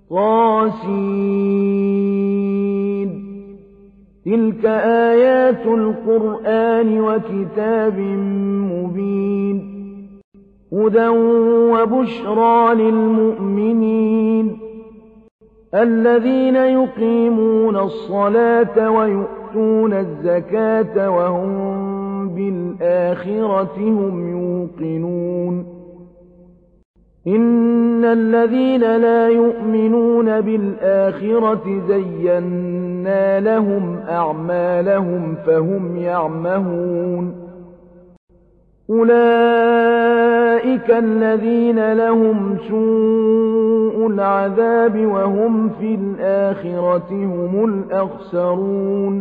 طاسين تلك آيات القرآن وكتاب مبين هدى وبشرى للمؤمنين الذين يقيمون الصلاة ويؤتون الزكاة وهم بالآخرة هم يوقنون إن الذين لا يؤمنون بالآخرة زينا لهم أعمالهم فهم يعمهون أولئك الذين لهم سوء العذاب وهم في الآخرة هم الأخسرون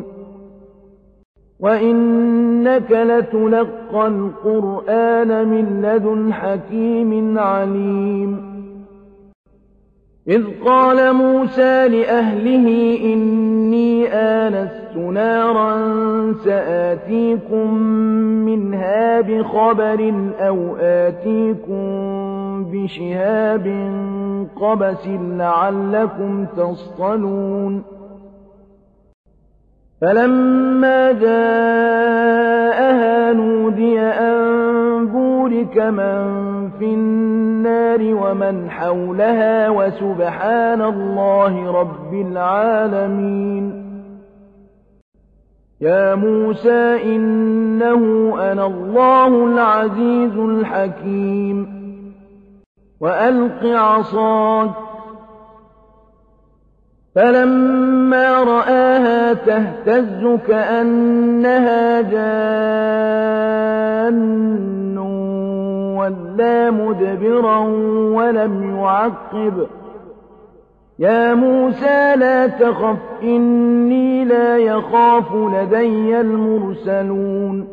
وإنك لتلقى القرآن من لدن حكيم عليم إذ قال موسى لأهله إني آنست نارا سآتيكم منها بخبر أو آتيكم بشهاب قبس لعلكم تصطلون فلما جاءها نودي أن بورك من في النار ومن حولها وسبحان الله رب العالمين يا موسى إنه أنا الله العزيز الحكيم وألق عصاك فلما رآها تهتز كأنها جان ولا مدبرا ولم يعقب يا موسى لا تخف إني لا يخاف لدي المرسلون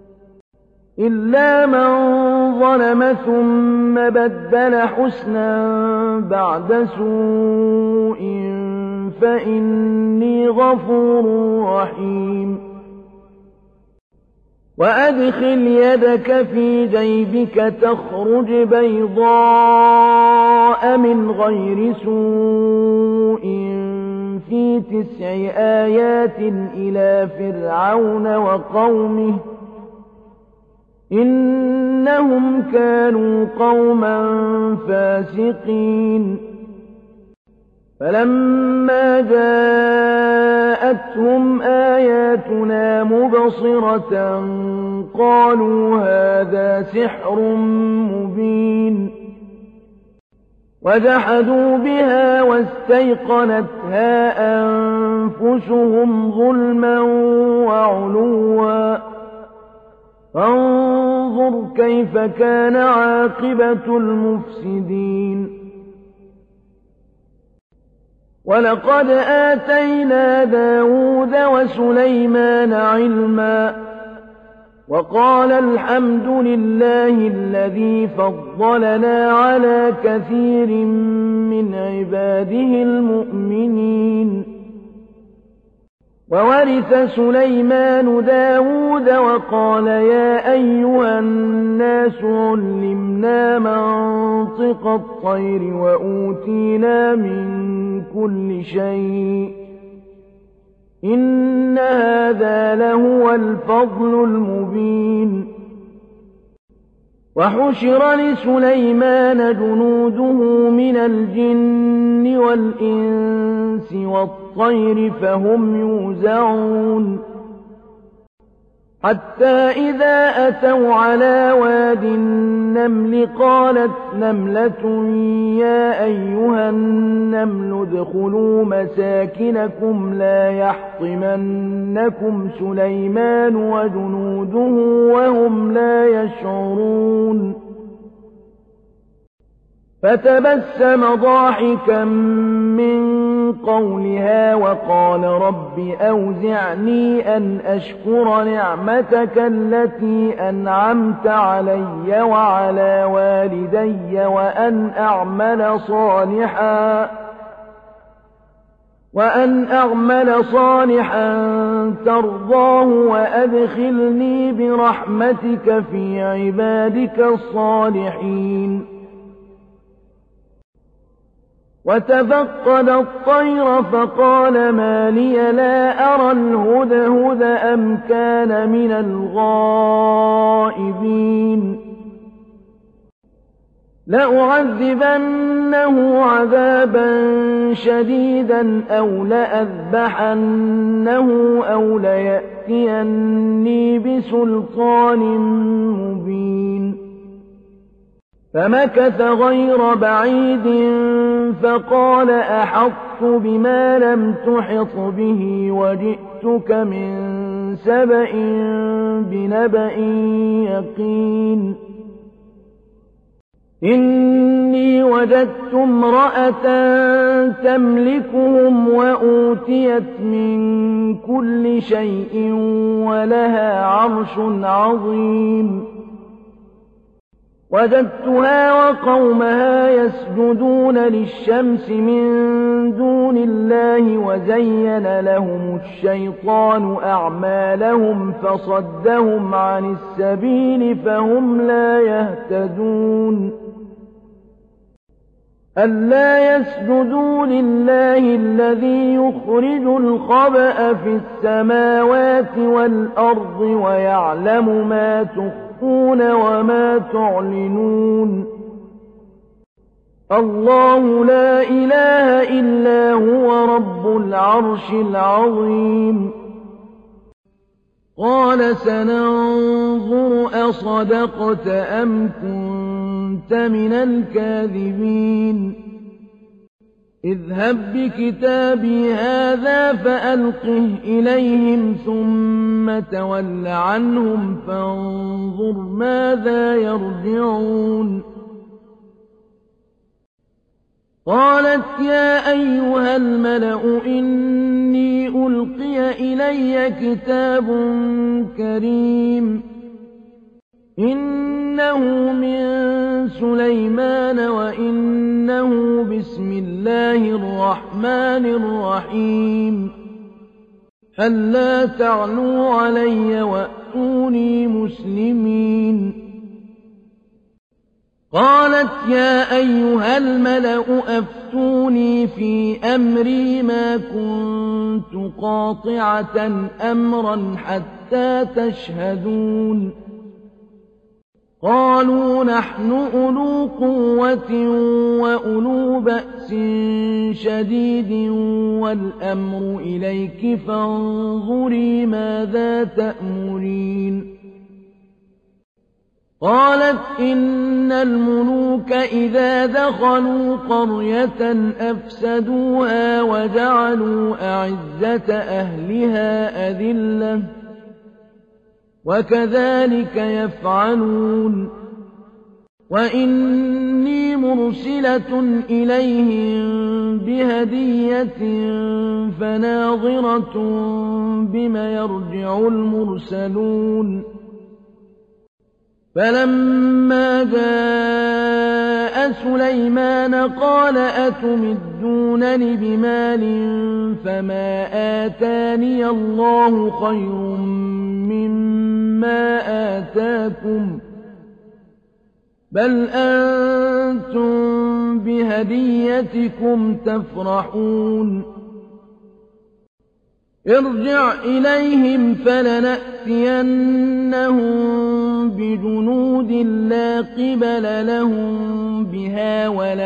إلا من ظلم ثم بدل حسنا بعد سوء فإني غفور رحيم وأدخل يدك في جيبك تخرج بيضاء من غير سوء في 9 آيات إلى فرعون وقومه إنهم كانوا قوما فاسقين فلما جاءتهم آياتنا مبصرة قالوا هذا سحر مبين وجحدوا بها واستيقنتها أنفسهم ظلما وعلوا فانظر كيف كان عاقبة المفسدين ولقد آتينا داود وسليمان علما وقال الحمد لله الذي فضلنا على كثير من عباده المؤمنين وورث سليمان داود وقال يا أيها الناس علمنا منطق الطير وأوتينا من كل شيء إن هذا لهو الفضل المبين وحشر لسليمان جنوده من الجن والإنس والطير فهم يوزعون حتى إذا أتوا على واد النمل قالت نملة يا أيها النمل ادخلوا مساكنكم لا يحطمنكم سليمان وجنوده وهم لا يشعرون فتبسم ضاحكا من قولها وقال رب أوزعني أن أشكر نعمتك التي أنعمت علي وعلى والدي وأن أعمل صالحا ترضاه وأدخلني برحمتك في عبادك الصالحين وتفقد الطير فقال ما لي لا أرى الهدهد أم كان من الغائبين لأعذبنه عذابا شديدا أو لأذبحنه أو ليأتيني بسلطان مبين فمكث غير بعيد فقال أحطت بما لم تحط به وجئتك من سبأ بنبأ يقين إني وجدت امرأة تملكهم وأوتيت من كل شيء ولها عرش عظيم وجدتها وقومها يسجدون للشمس من دون الله وزين لهم الشيطان أعمالهم فصدهم عن السبيل فهم لا يهتدون ألا يسجدوا لله الذي يخرج الخبأ في السماوات والأرض ويعلم ما تخفون وما تعلنون الله لا إله إلا هو رب العرش العظيم قال سننظر أصدقت أم كنت من الكاذبين اذهب بكتابي هذا فألقه إليهم ثم تول عنهم فانظر ماذا يرجعون قالت يا أيها الملأ إني ألقي إلي كتاب كريم إنه من سليمان وإنه بسم الله الرحمن الرحيم ألا تعلوا علي وأتوني مسلمين قالت يا أيها الملأ أفتوني في أمري ما كنت قاطعة أمرا حتى تشهدون قالوا نحن أولو قوة وأولو بأس شديد والأمر إليك فانظري ماذا تأمرين قالت إن الملوك إذا دخلوا قرية أفسدوها وجعلوا أعزة أهلها أذلة وكذلك يفعلون وإني مرسلة إليهم بهدية فناظرة بما يرجع المرسلون فلما جاء سليمان قال أتمدونني بمال فما آتاني الله خير مما آتاكم بل أنتم بهديتكم تفرحون ارجع إليهم فلنأتينهم بجنود لا قبل لهم بها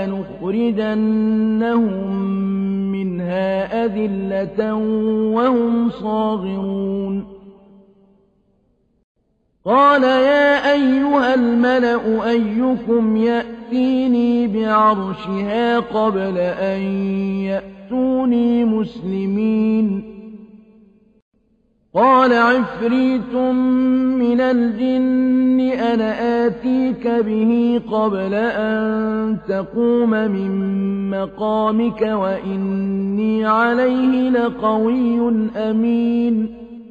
ولنخرجنهم منها أذلة وهم صاغرون قال يا أيها الملأ أيكم يأتيني بعرشها قبل أن يأتوني مسلمين قال عفريت من الجن أنا آتيك به قبل أن تقوم من مقامك وإني عليه لقوي أمين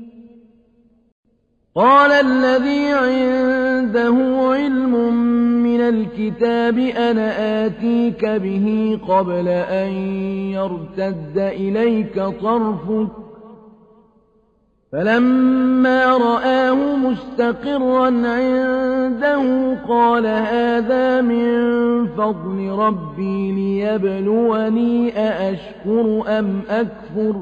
قال الذي عنده علم من الكتاب أنا آتيك به قبل أن يرتد إليك طرفك فلما رآه مستقرا عنده قال هذا من فضل ربي ليبلوني أأشكر أم أكفر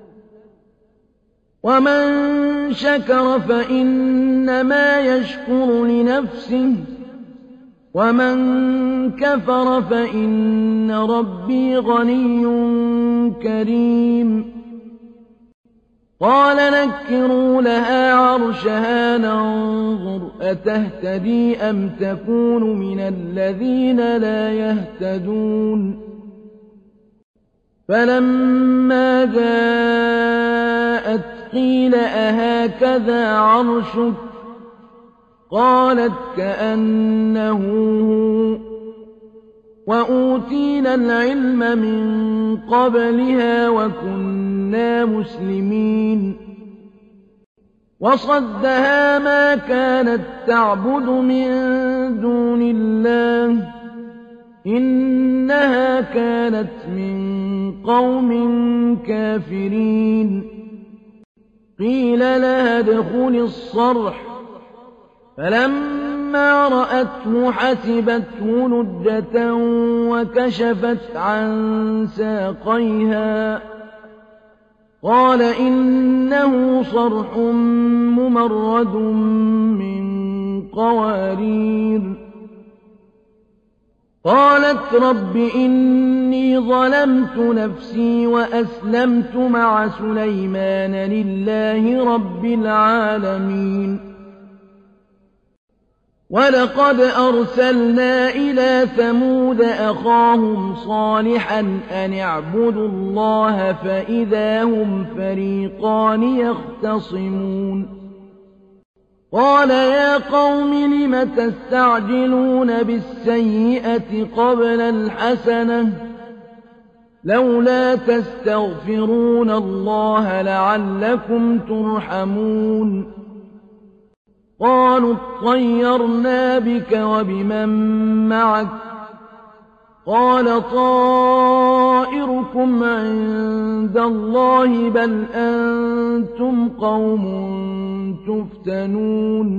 ومن شكر فإنما يشكر لنفسه ومن كفر فإن ربي غني كريم قال نكروا لها عرشها ننظر أتهتدي أم تكون من الذين لا يهتدون فلما جاءت قيل أهكذا عرشك قالت كأنه هو وأوتينا العلم من قبلها وكنا مسلمين وصدها ما كانت تعبد من دون الله إنها كانت من قوم كافرين قيل لها ادخلي الصرح فلما رأته حسبته لجة وكشفت عن ساقيها قال إنه صرح ممرد من قوارير قالت رب إني ظلمت نفسي وأسلمت مع سليمان لله رب العالمين ولقد أرسلنا إلى ثمود أخاهم صالحا أن اعبدوا الله فإذا هم فريقان يختصمون قال يا قوم لم تستعجلون بالسيئة قبل الحسنة لولا تستغفرون الله لعلكم ترحمون قالوا اطيرنا بك وبمن معك قال طائركم عند الله بل أنتم قوم تفتنون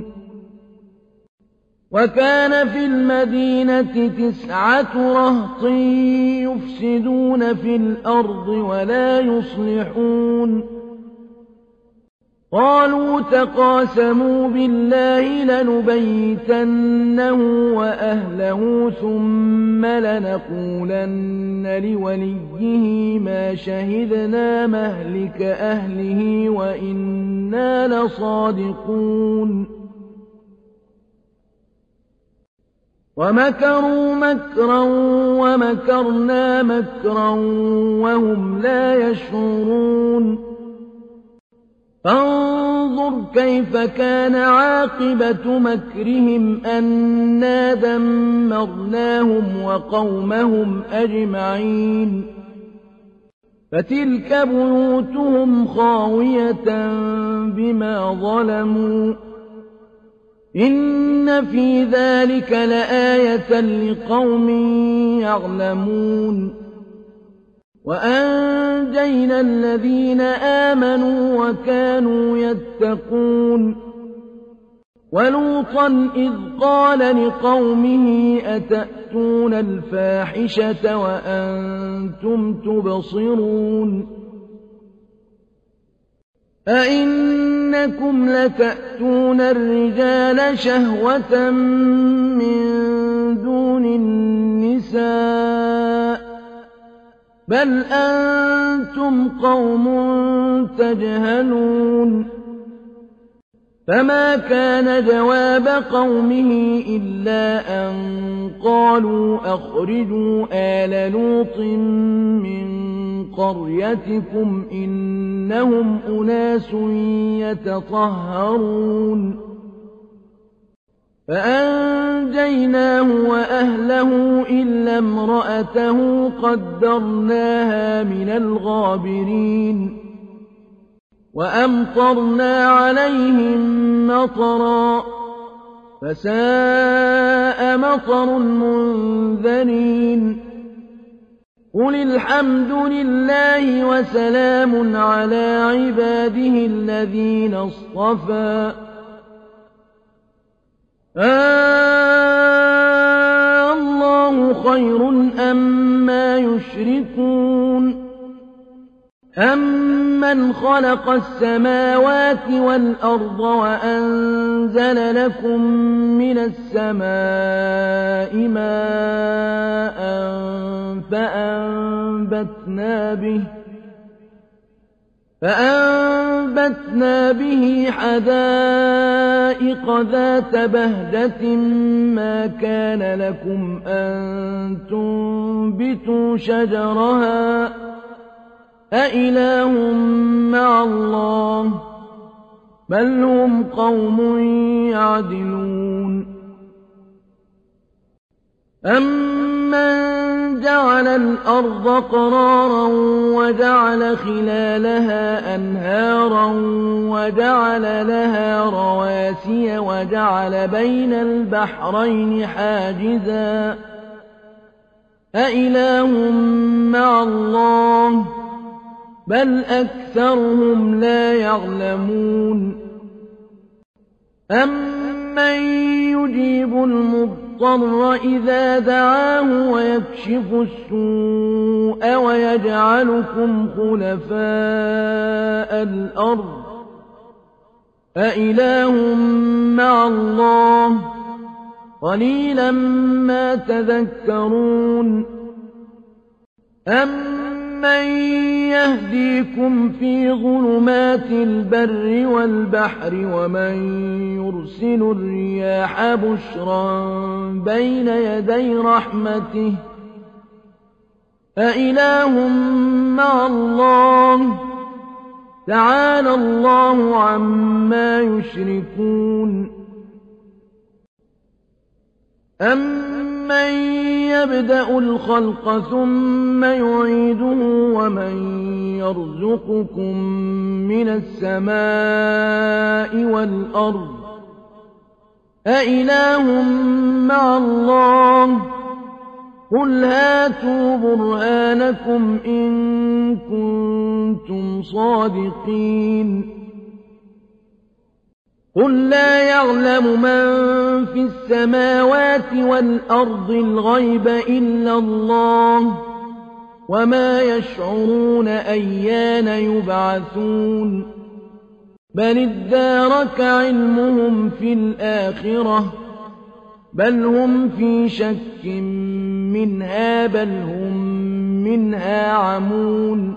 وكان في المدينة 9 رهط يفسدون في الأرض ولا يصلحون قالوا تقاسموا بالله لنبيتنه وأهله ثم لنقولن لوليه ما شهدنا مهلك أهله وإنا لصادقون ومكروا مكرا ومكرنا مكرا وهم لا يشعرون فانظر كيف كان عاقبة مكرهم أنا دمرناهم وقومهم أجمعين فتلك بيوتهم خاوية بما ظلموا إن في ذلك لآية لقوم يعلمون وأنجينا الذين آمنوا وكانوا يتقون ولوطا إذ قال لقومه أتأتون الفاحشة وأنتم تبصرون أئنكم لتأتون الرجال شهوة من دون النساء بل أنتم قوم تجهلون فما كان جواب قومه إلا أن قالوا أخرجوا آل لوط من قريتكم إنهم أناس يتطهرون فأنجيناه وأهله إلا امرأته قدرناها من الغابرين وأمطرنا عليهم مطرا فساء مطر المنذرين قل الحمد لله وسلام على عباده الذين اصطفى الله خير أما يشركون أمن خلق السماوات والأرض وأنزل لكم من السماء ماء فأنبتنا به حدائق ذات بهجة ما كان لكم أن تنبتوا شجرها أإله مع الله بل هم قوم يعدلون أمن جعل الأرض قرارا وجعل خلالها أنهارا وجعل لها رواسي وجعل بين البحرين حاجزا أإله مع الله بل أكثرهم لا يعلمون أمن يجيب المضطر إذا دعاه ويكشف السوء ويجعلكم خلفاء الأرض أإله مع الله قليلا ما تذكرون أمن يهديكم في ظلمات البر والبحر ومن يرسل الرياح بشرا بين يدي رحمته أإله مع الله تعالى الله عما يشركون أمن يبدأ الخلق ثم يعيده ومن يرزقكم من السماء والأرض أإله مع الله قل هاتوا برهانكم إن كنتم صادقين قل لا يعلم من في السماوات والأرض الغيب إلا الله وما يشعرون أيان يبعثون بل ادارك علمهم في الآخرة بل هم في شك منها بل هم منها عمون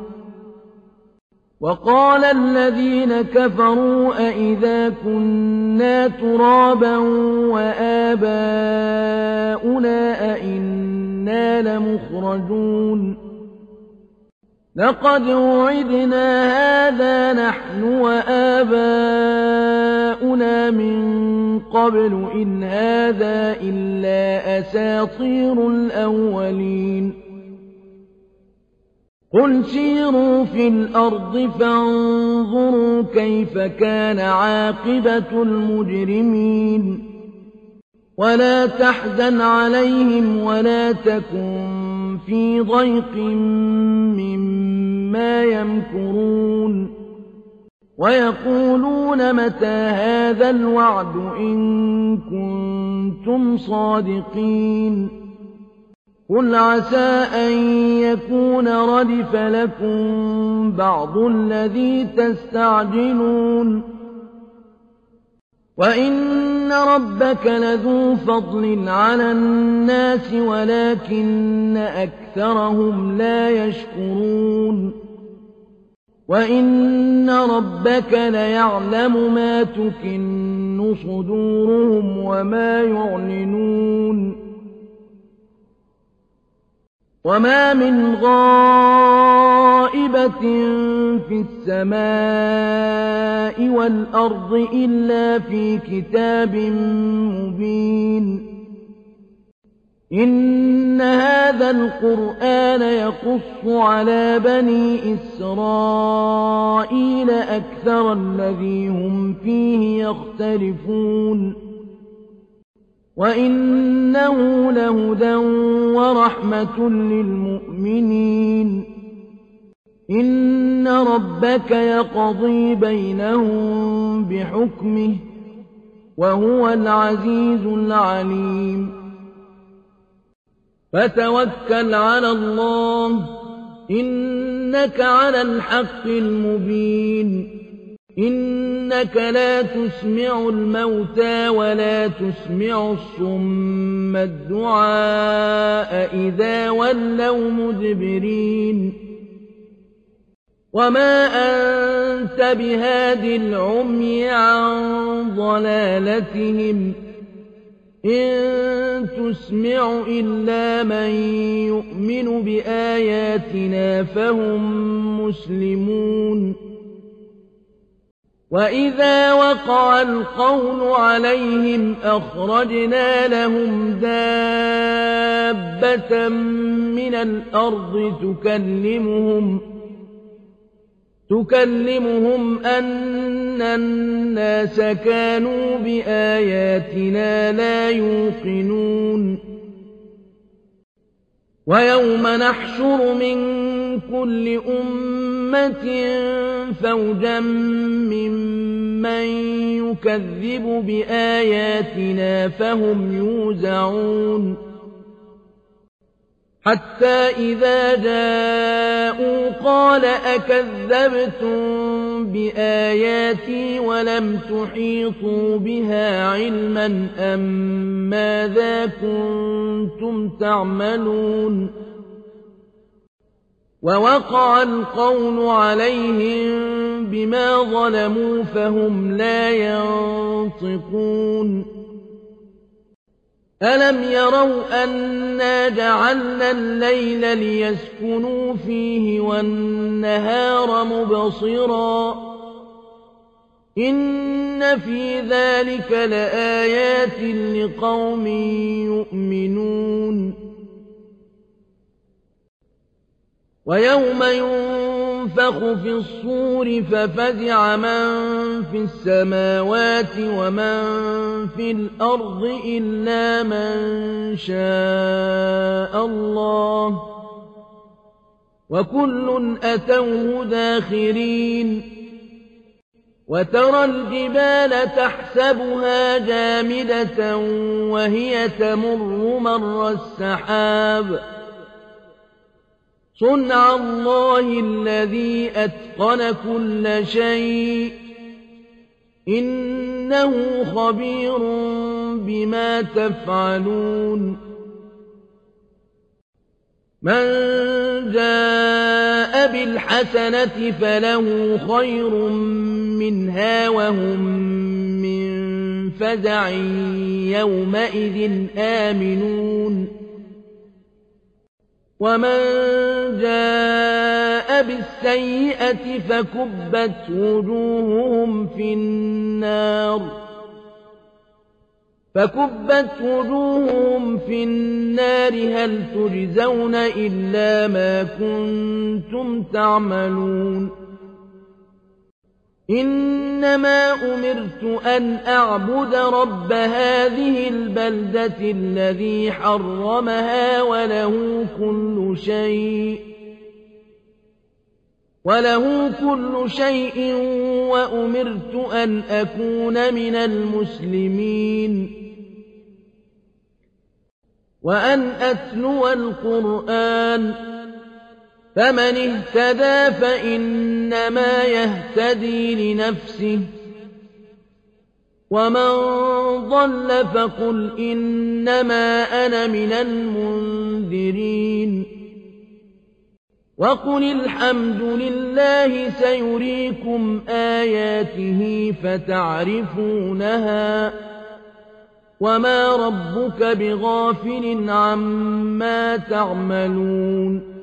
وقال الذين كفروا أئذا كنا ترابا وآباؤنا أئنا لمخرجون لقد وعدنا هذا نحن وآباؤنا من قبل إن هذا إلا أساطير الأولين قل سيروا في الأرض فانظروا كيف كان عاقبة المجرمين ولا تحزن عليهم ولا تكن في ضيق مما يمكرون ويقولون متى هذا الوعد إن كنتم صادقين قل عسى أن يكون ردف لكم بعض الذي تستعجلون وإن ربك لذو فضل على الناس ولكن أكثرهم لا يشكرون وإن ربك ليعلم ما تكن صدورهم وما يعلنون وما من غائبة في السماء والأرض إلا في كتاب مبين إن هذا القرآن يقص على بني إسرائيل أكثر الذي هم فيه يختلفون وإنه لهدى ورحمة للمؤمنين إن ربك يقضي بينهم بحكمه وهو العزيز العليم فتوكل على الله إنك على الحق المبين إنك لا تسمع الموتى ولا تسمع الصم الدعاء إذا ولوا مدبرين وما أنت بهاد العمي عن ضلالتهم إن تسمع إلا من يؤمن بآياتنا فهم مسلمون وإذا وقع القول عليهم أخرجنا لهم دابة من الأرض تكلمهم أن الناس كانوا بآياتنا لا يوقنون ويوم نحشر من كل أمة فوجا ممن يكذب بآياتنا فهم يوزعون حتى إذا جاءوا قال أكذبتم بآياتي ولم تحيطوا بها علما أم ماذا كنتم تعملون ووقع القول عليهم بما ظلموا فهم لا ينطقون ألم يروا أنا جعلنا الليل ليسكنوا فيه والنهار مبصرا إن في ذلك لآيات لقوم يؤمنون ويوم ينفخ في الصور ففزع من في السماوات ومن في الأرض إلا من شاء الله وكل أتوه داخرين وترى الجبال تحسبها جامدة وهي تمر مر السحاب صنع الله الذي أتقن كل شيء إنه خبير بما تفعلون من جاء بالحسنة فله خير منها وهم من فزع يومئذ آمنون ومن جاء بالسيئة فكبت وجوههم في النار هل تجزون إلا ما كنتم تعملون إنما أمرت أن أعبد رب هذه البلدة الذي حرمها وله كل شيء وأمرت أن أكون من المسلمين وأن أتلو القرآن فمن اهتدى فإنما يهتدي لنفسه ومن ضل فقل إنما أنا من المنذرين وقل الحمد لله سيريكم آياته فتعرفونها وما ربك بغافل عما تعملون